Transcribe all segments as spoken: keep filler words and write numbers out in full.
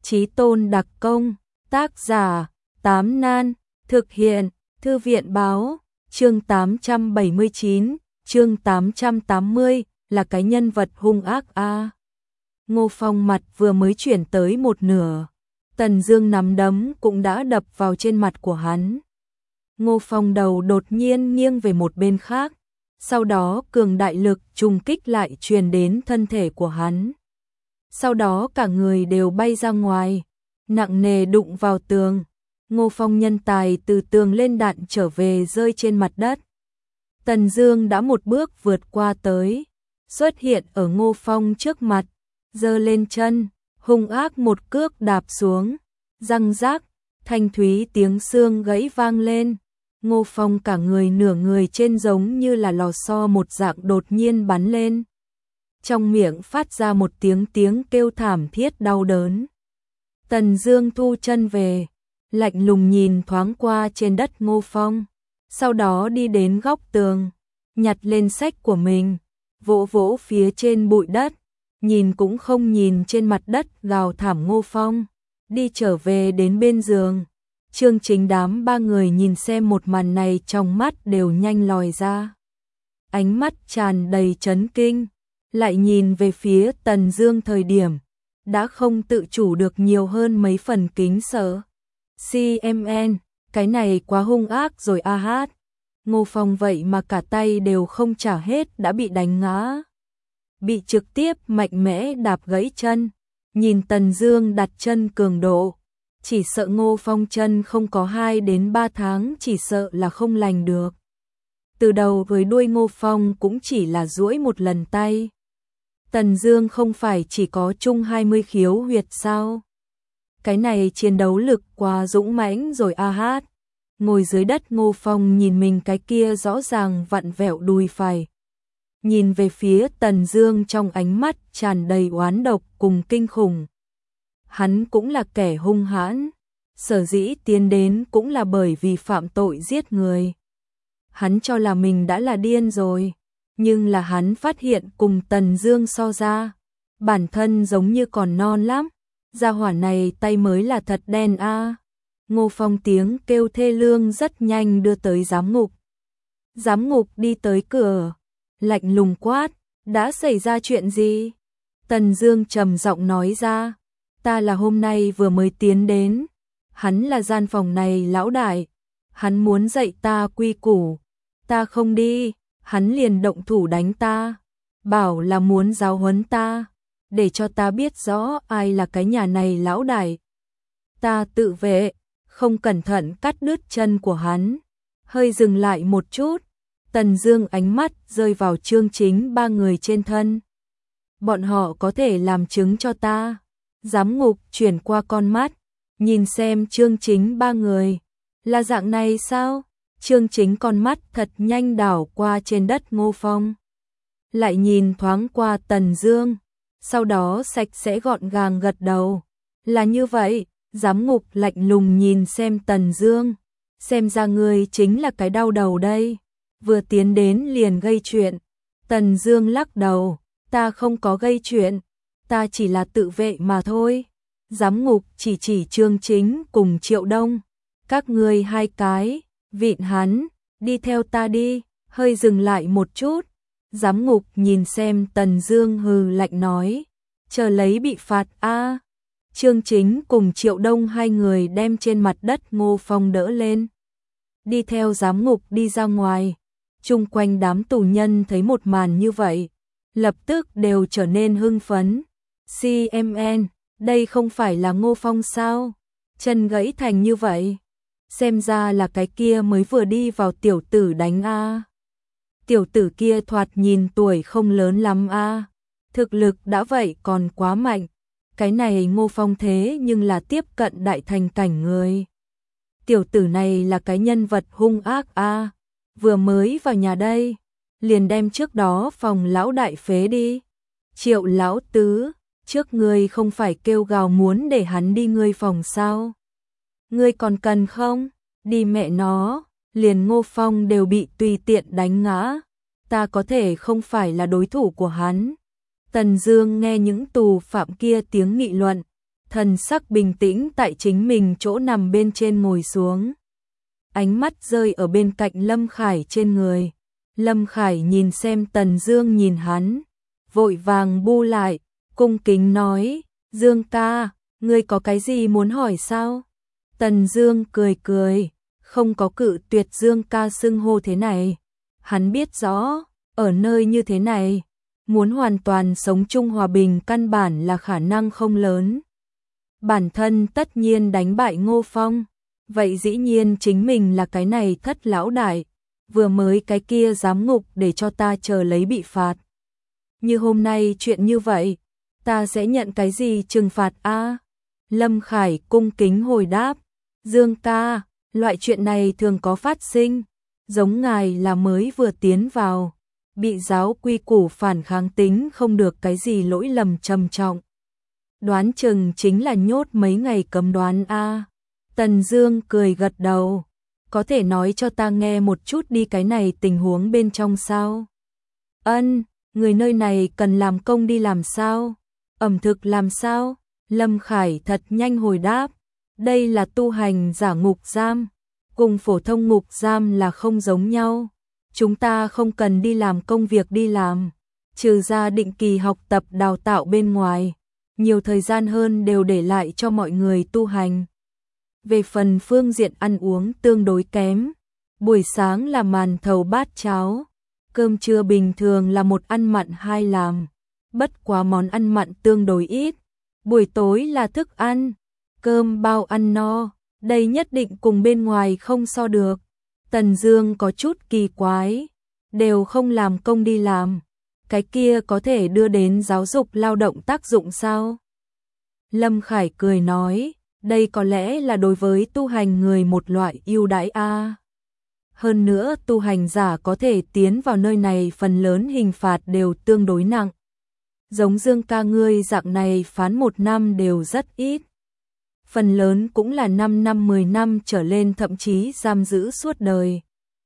Chí tôn đặc công, tác giả, Tám Nan, thực hiện, Thư viện báo, chương tám trăm bảy mươi chín, chương tám trăm tám mươi, là cái nhân vật hung ác a. À. Ngô Phong mặt vừa mới chuyển tới một nửa, Tần Dương nắm đấm cũng đã đập vào trên mặt của hắn. Ngô Phong đầu đột nhiên nghiêng về một bên khác, sau đó cường đại lực trùng kích lại truyền đến thân thể của hắn. Sau đó cả người đều bay ra ngoài, nặng nề đụng vào tường. Ngô Phong nhân tài từ tường lên đạn trở về rơi trên mặt đất. Tần Dương đã một bước vượt qua tới, xuất hiện ở Ngô Phong trước mặt, giơ lên chân, hung ác một cước đạp xuống, răng rác, thanh thúy tiếng xương gãy vang lên. Ngô Phong cả người nửa người trên giống như là lò xo một dạng đột nhiên bắn lên. Trong miệng phát ra một tiếng tiếng kêu thảm thiết đau đớn. Tần Dương thu chân về, lạnh lùng nhìn thoáng qua trên đất Ngô Phong, sau đó đi đến góc tường, nhặt lên sách của mình, vỗ vỗ phía trên bụi đất, nhìn cũng không nhìn trên mặt đất gào thảm Ngô Phong, đi trở về đến bên giường. Chương Chính đám ba người nhìn xem một màn này trong mắt đều nhanh lòi ra. Ánh mắt tràn đầy chấn kinh, lại nhìn về phía Tần Dương thời điểm, đã không tự chủ được nhiều hơn mấy phần kính sợ. xê em en, cái này quá hung ác rồi a hát. Ngô Phong vậy mà cả tay đều không trả hết đã bị đánh ngã. Bị trực tiếp mạnh mẽ đạp gãy chân, nhìn Tần Dương đặt chân cường độ. Chỉ sợ Ngô Phong chân không có hai đến ba tháng chỉ sợ là không lành được. Từ đầu với đuôi Ngô Phong cũng chỉ là duỗi một lần tay. Tần Dương không phải chỉ có chung hai mươi khiếu huyệt sao? Cái này chiến đấu lực quá dũng mãnh rồi a hát. Ngồi dưới đất Ngô Phong nhìn mình cái kia rõ ràng vặn vẹo đùi phải. Nhìn về phía Tần Dương trong ánh mắt tràn đầy oán độc cùng kinh khủng. Hắn cũng là kẻ hung hãn, sở dĩ tiến đến cũng là bởi vì phạm tội giết người. Hắn cho là mình đã là điên rồi, nhưng là hắn phát hiện cùng Tần Dương so ra, bản thân giống như còn non lắm, gia hỏa này tay mới là thật đen a. À. Ngô Phong tiếng kêu thê lương rất nhanh đưa tới giám ngục. Giám ngục đi tới cửa, lạnh lùng quát, đã xảy ra chuyện gì? Tần Dương trầm giọng nói ra, ta là hôm nay vừa mới tiến đến, hắn là gian phòng này lão đại, hắn muốn dạy ta quy củ, ta không đi, hắn liền động thủ đánh ta, bảo là muốn giáo huấn ta, để cho ta biết rõ ai là cái nhà này lão đại. Ta tự vệ, không cẩn thận cắt đứt chân của hắn. Hơi dừng lại một chút, Tần Dương ánh mắt rơi vào Chương Chính ba người trên thân. Bọn họ có thể làm chứng cho ta. Giám ngục chuyển qua con mắt, nhìn xem Chương Chính ba người. Là dạng này sao? Chương Chính con mắt thật nhanh đảo qua trên đất Ngô Phong. Lại nhìn thoáng qua Tần Dương, sau đó sạch sẽ gọn gàng gật đầu. Là như vậy. Giám ngục lạnh lùng nhìn xem Tần Dương, xem ra ngươi chính là cái đau đầu đây, vừa tiến đến liền gây chuyện. Tần Dương lắc đầu, ta không có gây chuyện, ta chỉ là tự vệ mà thôi. Giám ngục chỉ chỉ Chương Chính cùng Triệu Đông, các ngươi hai cái, vịn hắn, đi theo ta đi. Hơi dừng lại một chút, giám ngục nhìn xem Tần Dương hừ lạnh nói, chờ lấy bị phạt a. À. Chương Chính cùng Triệu Đông hai người đem trên mặt đất Ngô Phong đỡ lên, đi theo giám ngục đi ra ngoài. Chung quanh đám tù nhân thấy một màn như vậy, lập tức đều trở nên hưng phấn. xê em en, đây không phải là Ngô Phong sao? Chân gãy thành như vậy, xem ra là cái kia mới vừa đi vào tiểu tử đánh a. À. Tiểu tử kia thoạt nhìn tuổi không lớn lắm a, à. Thực lực đã vậy còn quá mạnh. Cái này Ngô Phong thế nhưng là tiếp cận đại thành cảnh người. Tiểu tử này là cái nhân vật hung ác a, à. Vừa mới vào nhà đây, liền đem trước đó phòng lão đại phế đi. Triệu lão tứ, trước ngươi không phải kêu gào muốn để hắn đi ngươi phòng sao? Ngươi còn cần không? Đi mẹ nó, liền Ngô Phong đều bị tùy tiện đánh ngã, ta có thể không phải là đối thủ của hắn. Tần Dương nghe những tù phạm kia tiếng nghị luận, thần sắc bình tĩnh tại chính mình chỗ nằm bên trên ngồi xuống. Ánh mắt rơi ở bên cạnh Lâm Khải trên người. Lâm Khải nhìn xem Tần Dương nhìn hắn, vội vàng bu lại, cung kính nói, Dương ca, ngươi có cái gì muốn hỏi sao? Tần Dương cười cười, không có cự tuyệt Dương ca xưng hô thế này. Hắn biết rõ, ở nơi như thế này, muốn hoàn toàn sống chung hòa bình căn bản là khả năng không lớn. Bản thân tất nhiên đánh bại Ngô Phong, vậy dĩ nhiên chính mình là cái này thất lão đại, vừa mới cái kia giám ngục để cho ta chờ lấy bị phạt. Như hôm nay chuyện như vậy, ta sẽ nhận cái gì trừng phạt a? Lâm Khải cung kính hồi đáp, Dương ca, loại chuyện này thường có phát sinh, giống ngài là mới vừa tiến vào, bị giáo quy củ phản kháng tính không được cái gì lỗi lầm trầm trọng. Đoán chừng chính là nhốt mấy ngày cấm đoán a. Tần Dương cười gật đầu, có thể nói cho ta nghe một chút đi cái này tình huống bên trong sao? Ân, người nơi này cần làm công đi làm sao? Ẩm thực làm sao? Lâm Khải thật nhanh hồi đáp, đây là tu hành giả ngục giam, cùng phổ thông ngục giam là không giống nhau. Chúng ta không cần đi làm công việc đi làm, trừ ra định kỳ học tập đào tạo bên ngoài, nhiều thời gian hơn đều để lại cho mọi người tu hành. Về phần phương diện ăn uống tương đối kém, buổi sáng là màn thầu bát cháo, cơm trưa bình thường là một ăn mặn hai làm, bất quá món ăn mặn tương đối ít, buổi tối là thức ăn, cơm bao ăn no, đây nhất định cùng bên ngoài không so được. Tần Dương có chút kỳ quái, đều không làm công đi làm, cái kia có thể đưa đến giáo dục lao động tác dụng sao? Lâm Khải cười nói, đây có lẽ là đối với tu hành người một loại ưu đãi a. Hơn nữa tu hành giả có thể tiến vào nơi này phần lớn hình phạt đều tương đối nặng. Giống Dương ca ngươi dạng này phán một năm đều rất ít. Phần lớn cũng là năm năm mười năm trở lên thậm chí giam giữ suốt đời.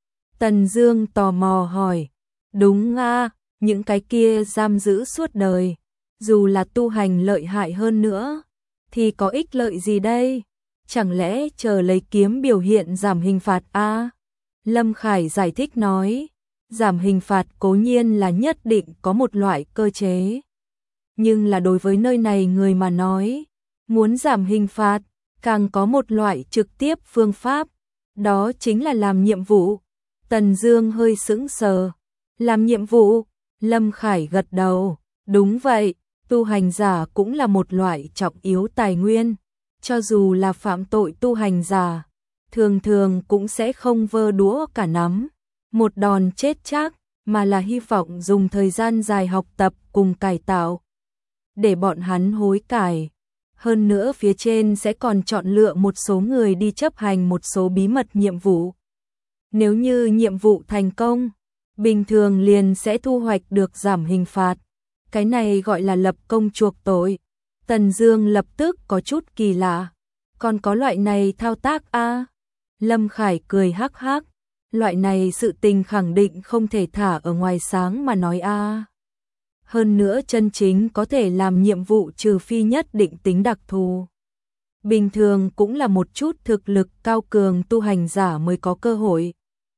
Tần Dương tò mò hỏi, đúng a, những cái kia giam giữ suốt đời, dù là tu hành lợi hại hơn nữa, thì có ích lợi gì đây? Chẳng lẽ chờ lấy kiếm biểu hiện giảm hình phạt a? Lâm Khải giải thích nói, giảm hình phạt cố nhiên là nhất định có một loại cơ chế. Nhưng là đối với nơi này người mà nói, muốn giảm hình phạt, càng có một loại trực tiếp phương pháp, đó chính là làm nhiệm vụ. Tần Dương hơi sững sờ, làm nhiệm vụ? Lâm Khải gật đầu, đúng vậy, tu hành giả cũng là một loại trọng yếu tài nguyên, cho dù là phạm tội tu hành giả, thường thường cũng sẽ không vơ đũa cả nắm, một đòn chết chắc, mà là hy vọng dùng thời gian dài học tập cùng cải tạo, để bọn hắn hối cải. Hơn nữa phía trên sẽ còn chọn lựa một số người đi chấp hành một số bí mật nhiệm vụ. Nếu như nhiệm vụ thành công, bình thường liền sẽ thu hoạch được giảm hình phạt. Cái này gọi là lập công chuộc tội. Tần Dương lập tức có chút kỳ lạ. Còn có loại này thao tác a? À? Lâm Khải cười hắc hắc. Loại này sự tình khẳng định không thể thả ở ngoài sáng mà nói a. À. Hơn nữa chân chính có thể làm nhiệm vụ trừ phi nhất định tính đặc thù. Bình thường cũng là một chút thực lực cao cường tu hành giả mới có cơ hội.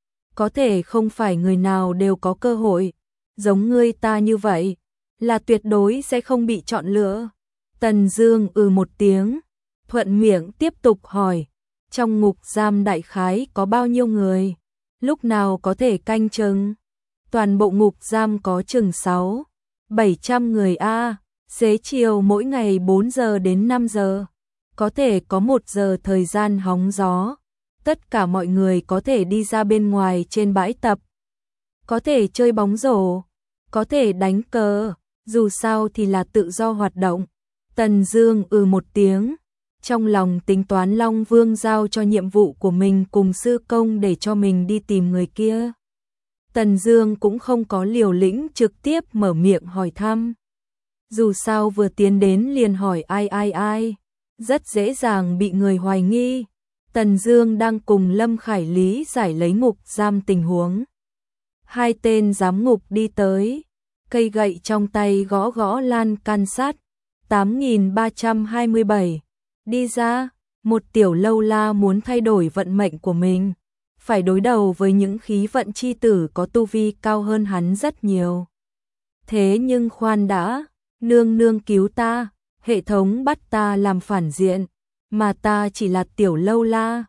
Có thể không phải người nào đều có cơ hội, giống ngươi ta như vậy, là tuyệt đối sẽ không bị chọn lựa. Tần Dương ừ một tiếng, thuận miệng tiếp tục hỏi, trong ngục giam đại khái có bao nhiêu người, lúc nào có thể canh chừng? Toàn bộ ngục giam có chừng sáu, bảy trăm người a, xế chiều mỗi ngày bốn giờ đến năm giờ, có thể có một giờ thời gian hóng gió. Tất cả mọi người có thể đi ra bên ngoài trên bãi tập, có thể chơi bóng rổ, có thể đánh cờ, dù sao thì là tự do hoạt động. Tần Dương ừ một tiếng, trong lòng tính toán Long Vương giao cho nhiệm vụ của mình cùng sư công để cho mình đi tìm người kia. Tần Dương cũng không có liều lĩnh trực tiếp mở miệng hỏi thăm. Dù sao vừa tiến đến liền hỏi ai ai ai, rất dễ dàng bị người hoài nghi. Tần Dương đang cùng Lâm Khải lý giải lấy ngục giam tình huống. Hai tên giám ngục đi tới, cây gậy trong tay gõ gõ lan can sắt. tám nghìn ba trăm hai mươi bảy. Đi ra, một tiểu lâu la muốn thay đổi vận mệnh của mình, phải đối đầu với những khí vận chi tử có tu vi cao hơn hắn rất nhiều. Thế nhưng khoan đã, nương nương cứu ta, hệ thống bắt ta làm phản diện, mà ta chỉ là tiểu lâu la,